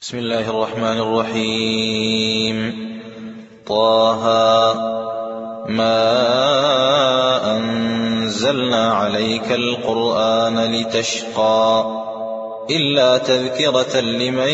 بسم الله الرحمن الرحيم. طه ما أنزلنا عليك القرآن لتشقى إلا تذكرة لمن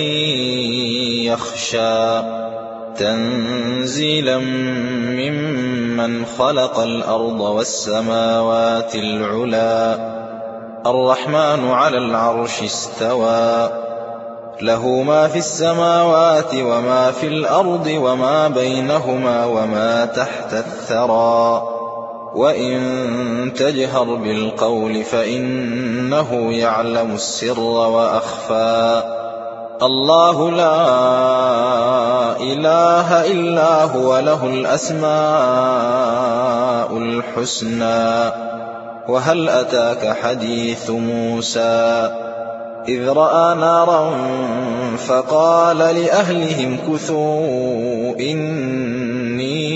يخشى تنزيلا ممن خلق الأرض والسماوات العلى الرحمن على العرش استوى له ما في السماوات وما في الأرض وما بينهما وما تحت الثرى وإن تجهر بالقول فإنه يعلم السر وأخفى الله لا إله إلا هو له الأسماء الحسنى وهل أتاك حديث موسى إذ رأى نارا فقال لأهلهم كثوا إني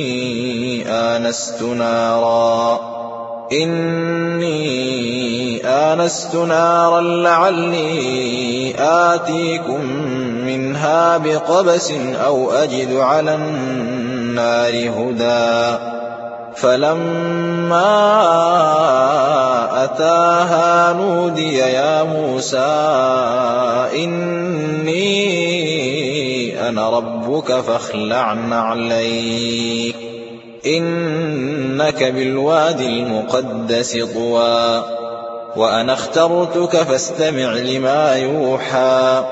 آنست نارا لعلي آتيكم منها بقبس أو أجد على النار هدى فلما أتاها نودي يا موسى إني أنا ربك فاخلع نعليك إنك بالوادي المقدس طوى وأنا اخترتك فاستمع لما يوحى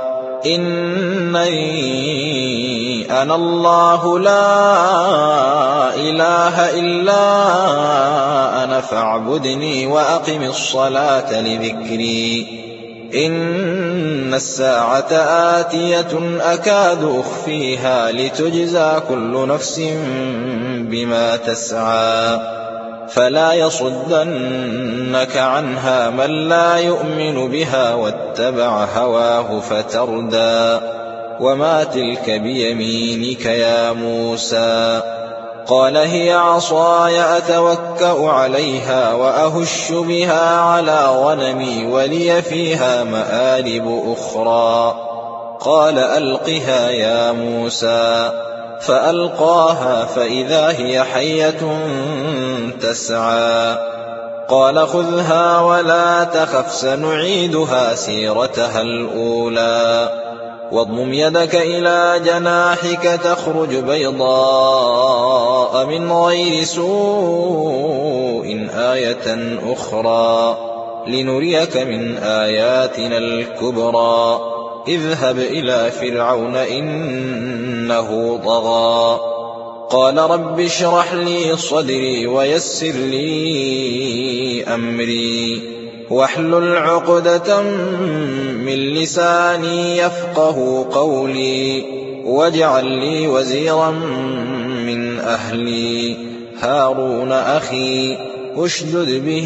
إنني أنا الله لا إله إلا أنا فاعبدني وأقم الصلاة لذكري إن الساعة آتية أكاد أخفيها لتجزى كل نفس بما تسعى فلا يصدنك عنها من لا يؤمن بها واتبع هواه فتردى وما تلك بيمينك يا موسى قال هي عصاي أتوكأ عليها وأهش بها على غنمي ولي فيها مآرب أخرى قال ألقها يا موسى فألقاها فإذا هي حية تسعى قال خذها ولا تخف سنعيدها سيرتها الأولى واضمم يدك إلى جناحك تخرج بيضاء من غير سوء آية أخرى لنريك من آياتنا الكبرى اذهب إلى فرعون إنه طغى قال رب اشرح لي صدري ويسر لي أمري واحلل عقدة من لساني يفقه قولي واجعل لي وزيرا من أهلي هارون أخي اشدد به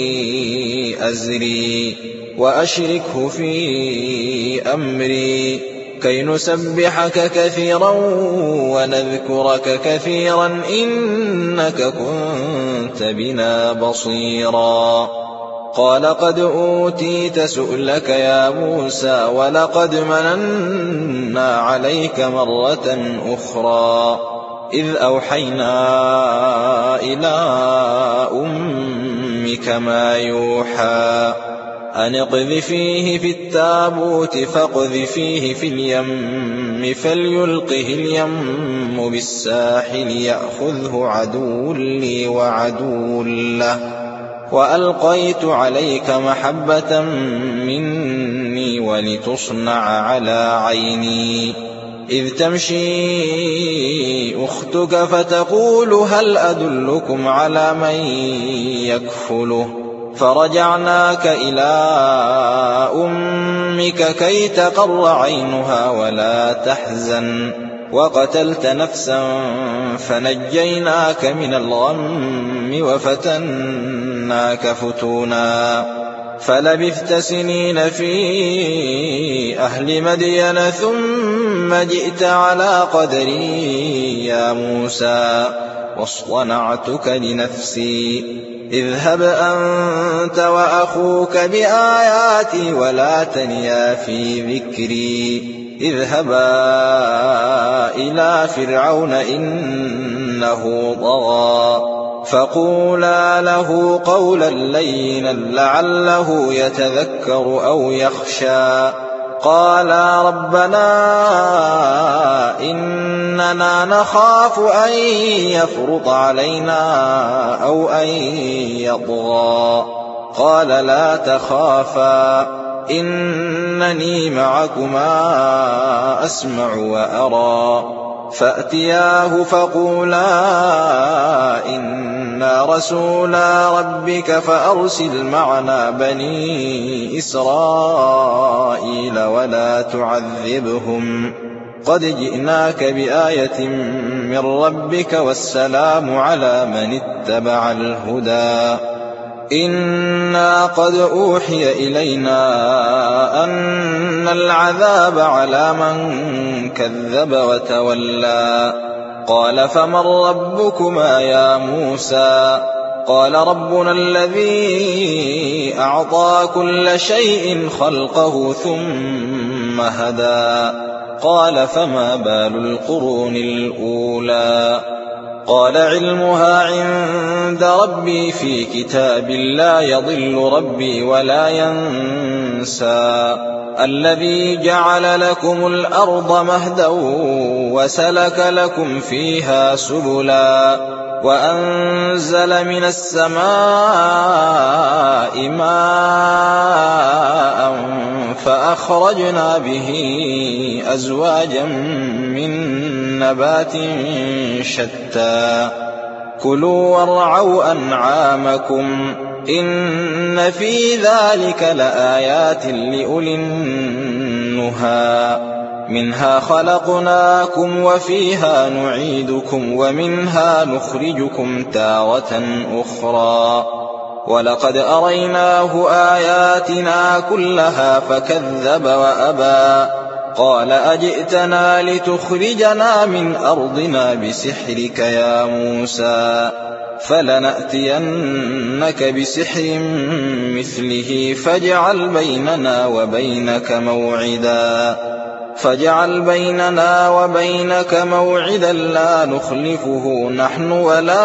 أزري وأشركه في أمري كي نسبحك كثيرا ونذكرك كثيرا إنك كنت بنا بصيرا قال قد أوتيت سؤلك يا موسى ولقد مننا عليك مرة أخرى إذ أوحينا إلى أمك ما يوحى أن اقذفيه في التابوت فاقذفيه في اليم فليلقه اليم بالساحل يأخذه عدو لي وعدو له وألقيت عليك محبة مني ولتصنع على عيني إذ تمشي أختك فتقول هل أدلكم على من يكفله فرجعناك إلى أمك كي تقر عينها ولا تحزن وقتلت نفسا فنجيناك من الغم وفتناك فتونا فلبثت سنين في أهل مدين ثم جئت على قدري يا موسى واصطنعتك لنفسي اذهب أنت وأخوك بآياتي ولا تنيا في ذكري اذهبا إلى فرعون إنه طغى فقولا له قولا لينا لعله يتذكر أو يخشى قالا ربنا إننا نخاف أن يفرط علينا أو أن يطغى قال لا تخافا إنني معكما أسمع وأرى فأتياه فقولا إنا رسولا ربك فأرسل معنا بني إسرائيل ولا تعذبهم قد جئناك بآية من ربك والسلام على من اتبع الهدى إنا قد أوحي إلينا أن العذاب على من كذب وتولى قال فمن ربكما يا موسى قال ربنا الذي أعطى كل شيء خلقه ثم هدى قال فما بال القرون الأولى قال علمها عند ربي في كتاب لا يضل ربي ولا ينسى الذي جعل لكم الأرض مهدا وسلك لكم فيها سبلا وأنزل من السماء ماء فأخرجنا به أزواجا من نبات شتى كلوا وارعوا أنعامكم إن في ذلك لآيات لأولي النهى منها خلقناكم وفيها نعيدكم ومنها نخرجكم تارة أخرى ولقد أريناه آياتنا كلها فكذب وأبى قال أجئتنا لتخرجنا من أرضنا بسحرك يا موسى فلنأتينك بسحر مثله فاجعل بيننا وبينك موعدا لا نخلفه نحن ولا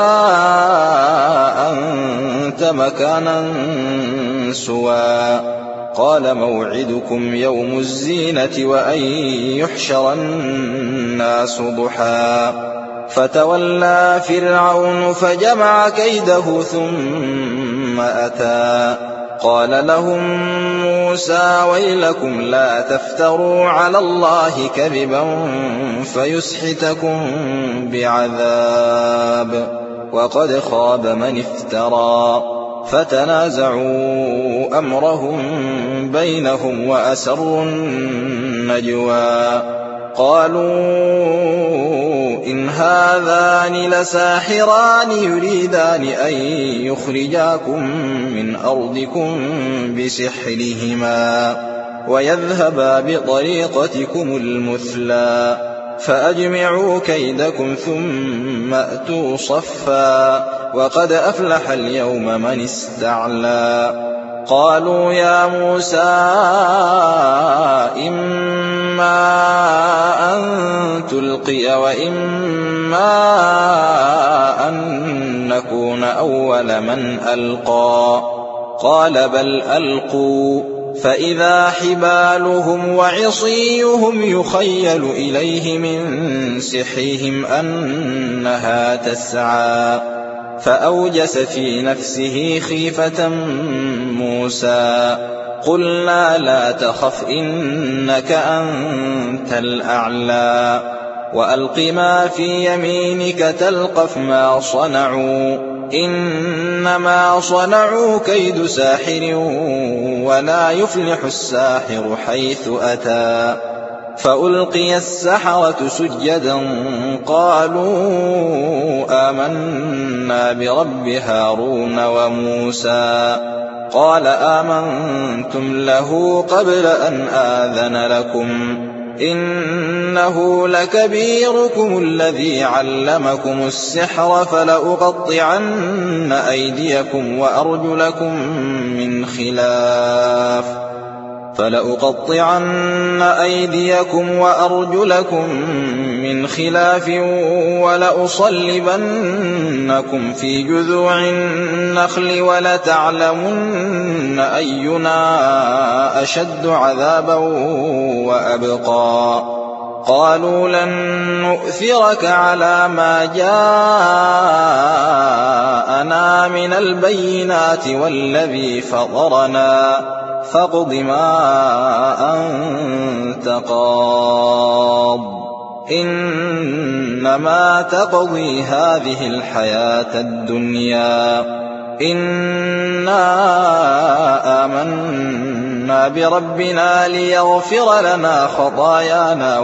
أنت مكانا سوى قال موعدكم يوم الزينة وأن يحشر الناس ضحى فتولى فرعون فجمع كيده ثم أتى قال لهم موسى ويلكم لا تفتروا على الله كذبا فيسحتكم بعذاب وقد خاب من افترى فتنازعوا أمرهم بينهم وأسروا النجوى قالوا إن هذان لساحران يريدان أن يخرجاكم من أرضكم بسحرهما ويذهبا بطريقتكم المثلى فأجمعوا كيدكم ثم أتوا صفا وقد أفلح اليوم من استعلى قالوا يا موسى إما أن تلقي وإما أن نكون أول من ألقى قال بل ألقوا فإذا حبالهم وعصيهم يخيل إليه من سحرهم أنها تسعى فأوجس في نفسه خيفة موسى قلنا لا تخف إنك أنت الأعلى وألق ما في يمينك تلقف ما صنعوا إنما صنعوا كيد ساحر ولا يفلح الساحر حيث أتى فألقي السحرة سجدا قالوا آمنا برب هارون وموسى قال آمنتم له قبل أن آذن لكم إنه لكبيركم الذي علمكم السحر فلأقطعن أيديكم وأرجلكم من خلاف فلأقطعن أيديكم وأرجلكم من خلاف ولأصلبنكم في جذوع النخل ولتعلمن أينا أشد عذابا وأبقى قالوا لن نؤثرك على ما جاءنا من البينات والذي فطرنا فاقض ما أنت قاض إنما تقضي هذه الحياة الدنيا إنا آمنا بربنا ليغفر لنا خطايانا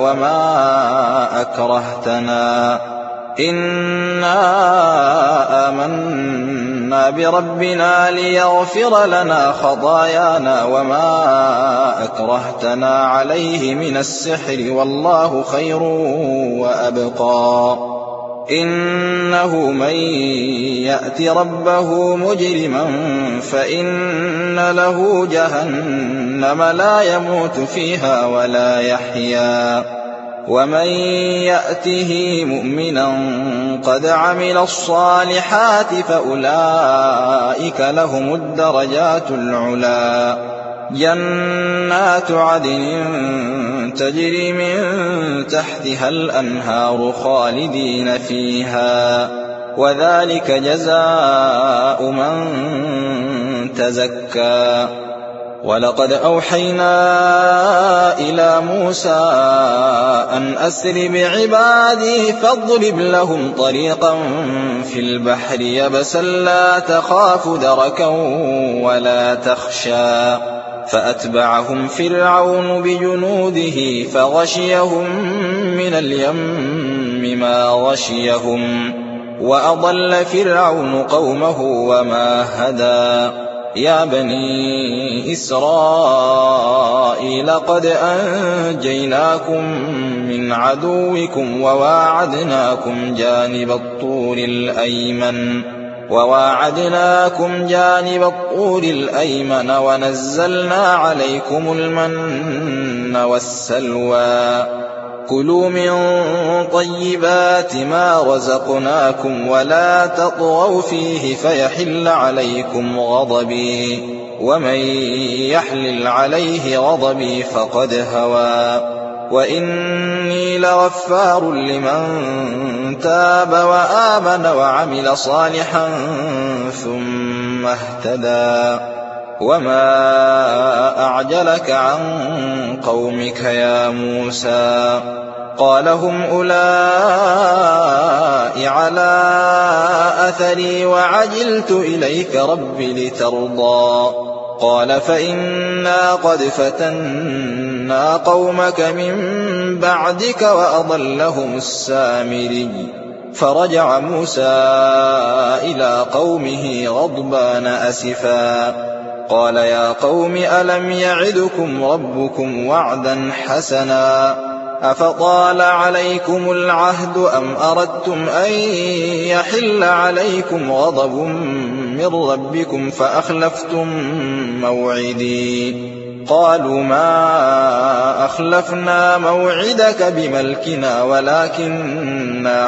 وما أكرهتنا عليه من السحر والله خير وأبقى إنه من يأت ربه مجرما فإن له جهنم لا يموت فيها ولا يحيا ومن يأته مؤمنا قد عمل الصالحات فأولئك لهم الدرجات العلا جنات عدن تجري من تحتها الأنهار خالدين فيها وذلك جزاء من تزكى ولقد أوحينا إلى موسى أن أسر بعبادي فاضرب لهم طريقا في البحر يبسا لا تخاف دركا ولا تخشى فأتبعهم فرعون بجنوده فغشيهم من اليم ما غشيهم وأضل فرعون قومه وما هدى يا بني إسرائيل قد أنجيناكم من عدوكم وواعدناكم جانب الطور الأيمن ونزلنا عليكم المن والسلوى كلوا من طيبات ما رزقناكم ولا تطغوا فيه فيحل عليكم غضبي ومن يحلل عليه غضبي فقد هوى وإني لغفار لمن تاب وآمن وعمل صالحا ثم اهتدى وما أعجلك عن قومك يا موسى قال هم أولئك على أثري وعجلت إليك رب لترضى قال فإنا قد فتنا قومك من بعدك وأضلهم السامري فرجع موسى إلى قومه غضبان أسفا قال يا قوم ألم يعدكم ربكم وعدا حسنا أفطال عليكم العهد أم أردتم أن يحل عليكم غضب من ربكم فأخلفتم موعدي قالوا ما أخلفنا موعدك بملكنا ولكننا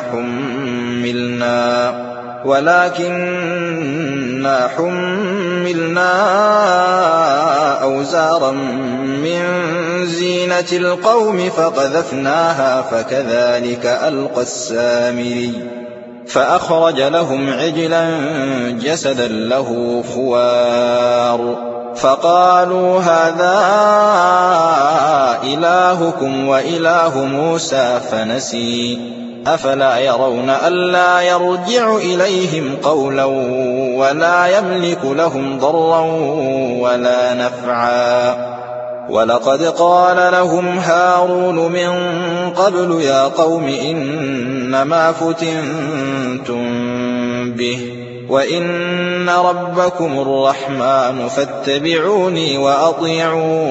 حملنا أوزارا من زينة القوم فقذفناها فكذلك ألقى السامري فأخرج لهم عجلا جسدا له خوار فقالوا هذا إلهكم وإله موسى فنسي أفلا يرون ألا يرجع إليهم قولا ولا يملك لهم ضرا ولا نفعا ولقد قال لهم هارون من قبل يا قوم إنما فتنتم به وإن ربكم الرحمن فاتبعوني وأطيعوا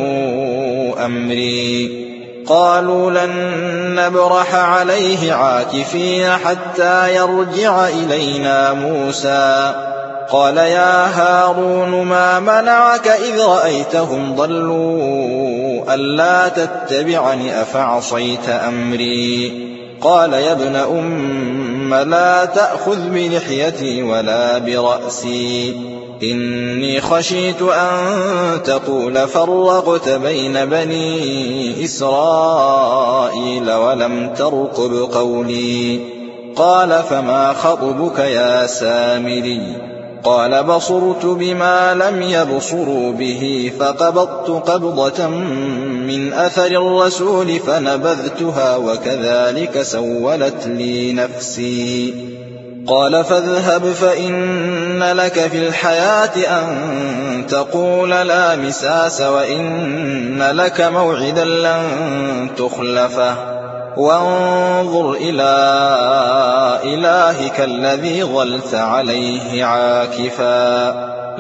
أمري قالوا لن نبرح عليه عاكفين حتى يرجع إلينا موسى قال يا هارون ما منعك إذ رأيتهم ضلوا ألا تتبعني أفعصيت أمري قال يا ابن أم لا تأخذ بلحيتي ولا برأسي إني خشيت أن تقول فرقت بين بني إسرائيل ولم ترقب قولي قال فما خطبك يا سامري قال بصرت بما لم يبصروا به فقبضت قبضة من أثر الرسول فنبذتها وكذلك سولت لي نفسي قال فاذهب فإن لك في الحياة أن تقول لا مساس وإن لك موعدا لن تخلفه وانظر إلى إلهك الذي ظلت عليه عاكفا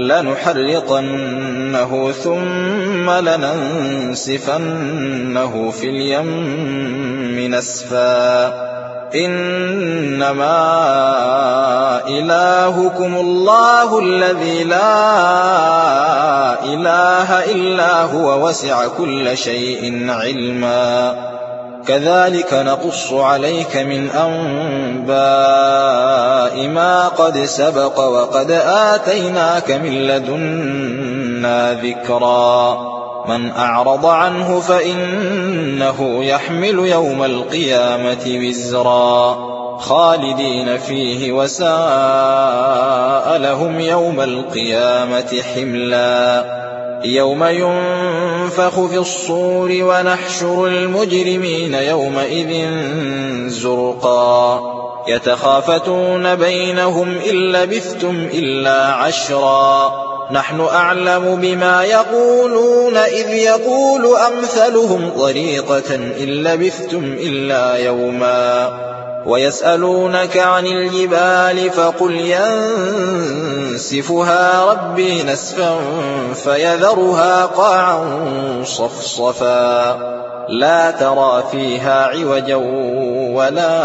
لنحرقنه ثم لننسفنه في اليم نسفا إنما إلهكم الله الذي لا إله إلا هو وسع كل شيء علما كذلك نقص عليك من أنباء ما قد سبق وقد آتيناك من لدنا ذكرا من أعرض عنه فإنه يحمل يوم القيامة وزرا خالدين فيه وساء لهم يوم القيامة حملا يوم ينفخ في الصور ونحشر المجرمين يومئذ زرقا يتخافتون بينهم إن لبثتم إلا عشرا نحن أعلم بما يقولون إذ يقول أمثلهم طريقة إن لبثتم إلا يوما ويسألونك عن الجبال فقل ينسفها ربي نسفا فيذرها قاعا صفصفا لا ترى فيها عوجا ولا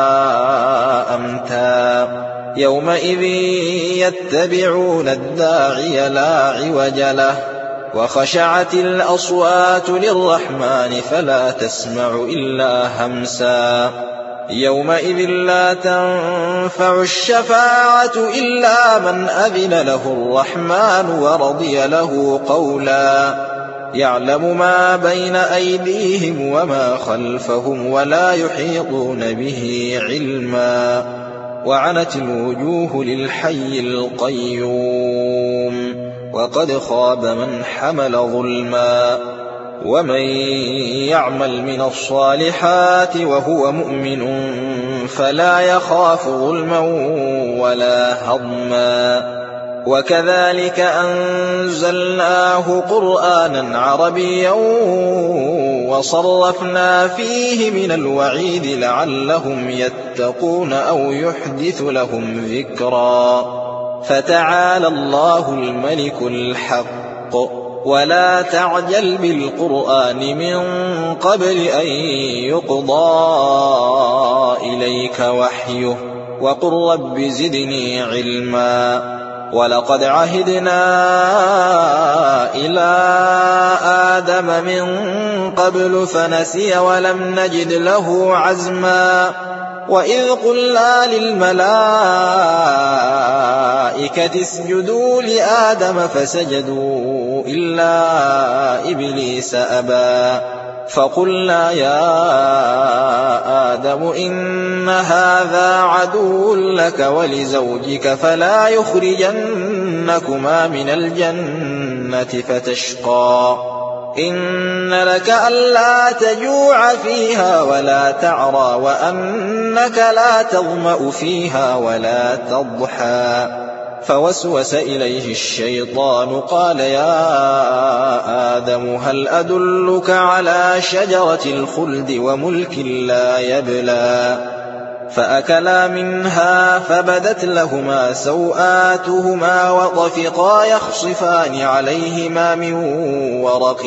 أمتا يومئذ يتبعون الداعي لا عوج له وخشعت الأصوات للرحمن فلا تسمع إلا همسا يومئذ لا تنفع الشفاعة إلا من أذن له الرحمن ورضي له قولا يعلم ما بين أيديهم وما خلفهم ولا يحيطون به علما وعنت الوجوه للحي القيوم وقد خاب من حمل ظلما ومن يعمل من الصالحات وهو مؤمن فلا يخاف ظلما ولا هضما وكذلك أنزلناه قرآنا عربيا وصرفنا فيه من الوعيد لعلهم يتقون أو يحدث لهم ذكرا فتعالى الله الملك الحق ولا تعجل بالقرآن من قبل أن يقضى إليك وحيه وقل رب زدني علما ولقد عهدنا إلى آدم من قبل فنسي ولم نجد له عزما وإذ قلنا للملائكة اسجدوا لآدم فسجدوا إلا إبليس أبى فقلنا يا آدم إن هذا عدو لك ولزوجك فلا يخرجنكما من الجنة فتشقى إن لك ألا تجوع فيها ولا تعرى وأنك لا تظمأ فيها ولا تضحى فوسوس إليه الشيطان قال يا آدم هل أدلك على شجرة الخلد وملك لا يبلى فأكلا منها فبدت لهما سوآتهما وطفقا يخصفان عليهما من ورق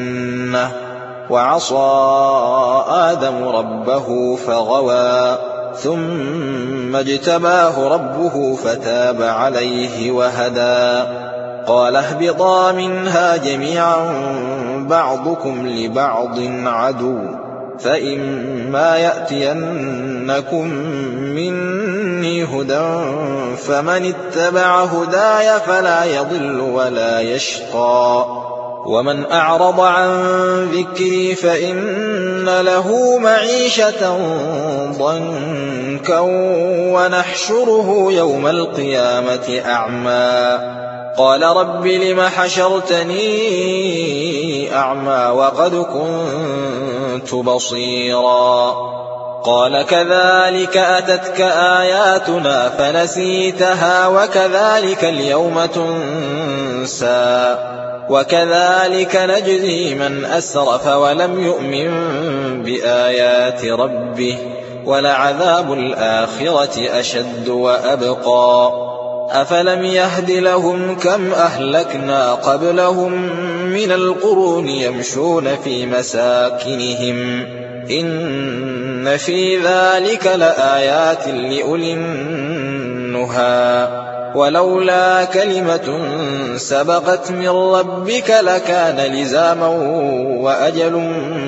الجنة وعصى آدم ربه فغوى ثم اجتباه ربه فتاب عليه وهدى قال اهبطا منها جميعا بعضكم لبعض عدو فإما يأتينكم مني هدى فمن اتبع هداي فلا يضل ولا يشقى ومن أعرض عن ذكري فإن له معيشة ضنكا ونحشره يوم القيامة أعمى قال رب لم حشرتني أعمى وقد كنت بصيرا قال كذلك أتتك آياتنا فنسيتها وكذلك اليوم تنسى وكذلك نجزي من أسرف ولم يؤمن بآيات ربه ولعذاب الآخرة أشد وأبقى أفلم يهد لهم كم أهلكنا قبلهم من القرون يمشون في مساكنهم إن في ذلك لآيات لأولي النهى ولولا كلمة سبقت من ربك لكان لزاما وأجل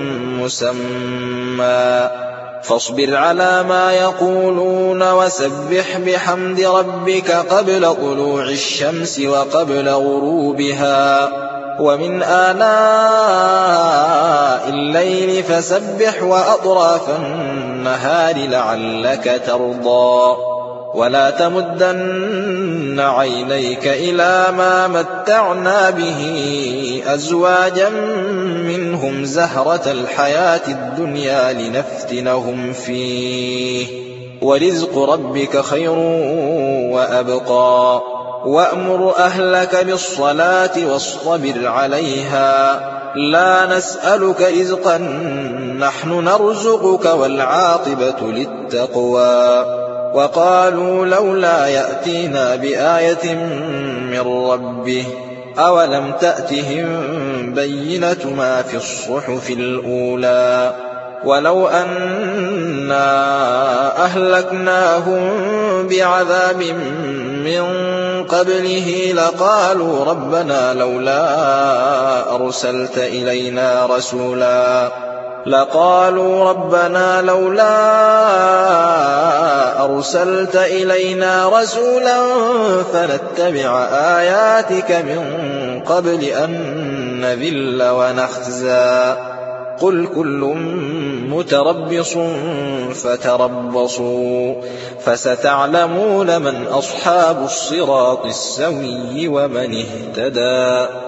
مسمى فاصبر على ما يقولون وسبح بحمد ربك قبل طلوع الشمس وقبل غروبها ومن آناء الليل فسبح وأطراف النهار لعلك ترضى ولا تمدن عينيك إلى ما متعنا به أزواجا منهم زهرة الحياة الدنيا لنفتنهم فيه ورزق ربك خير وأبقى وأمر أهلك بالصلاة واصطبر عليها لا نسألك رزقا نحن نرزقك والعاقبة للتقوى وقالوا لولا يأتينا بآية من ربه أولم تأتهم بينة ما في الصحف الأولى ولو أنا أهلكناهم بعذاب من قبله لقالوا ربنا لولا أرسلت إلينا رسولا فنتبع آياتك من قبل أن نذل ونخزى قل كل متربص فتربصوا فستعلمون من أصحاب الصراط السوي ومن اهتدى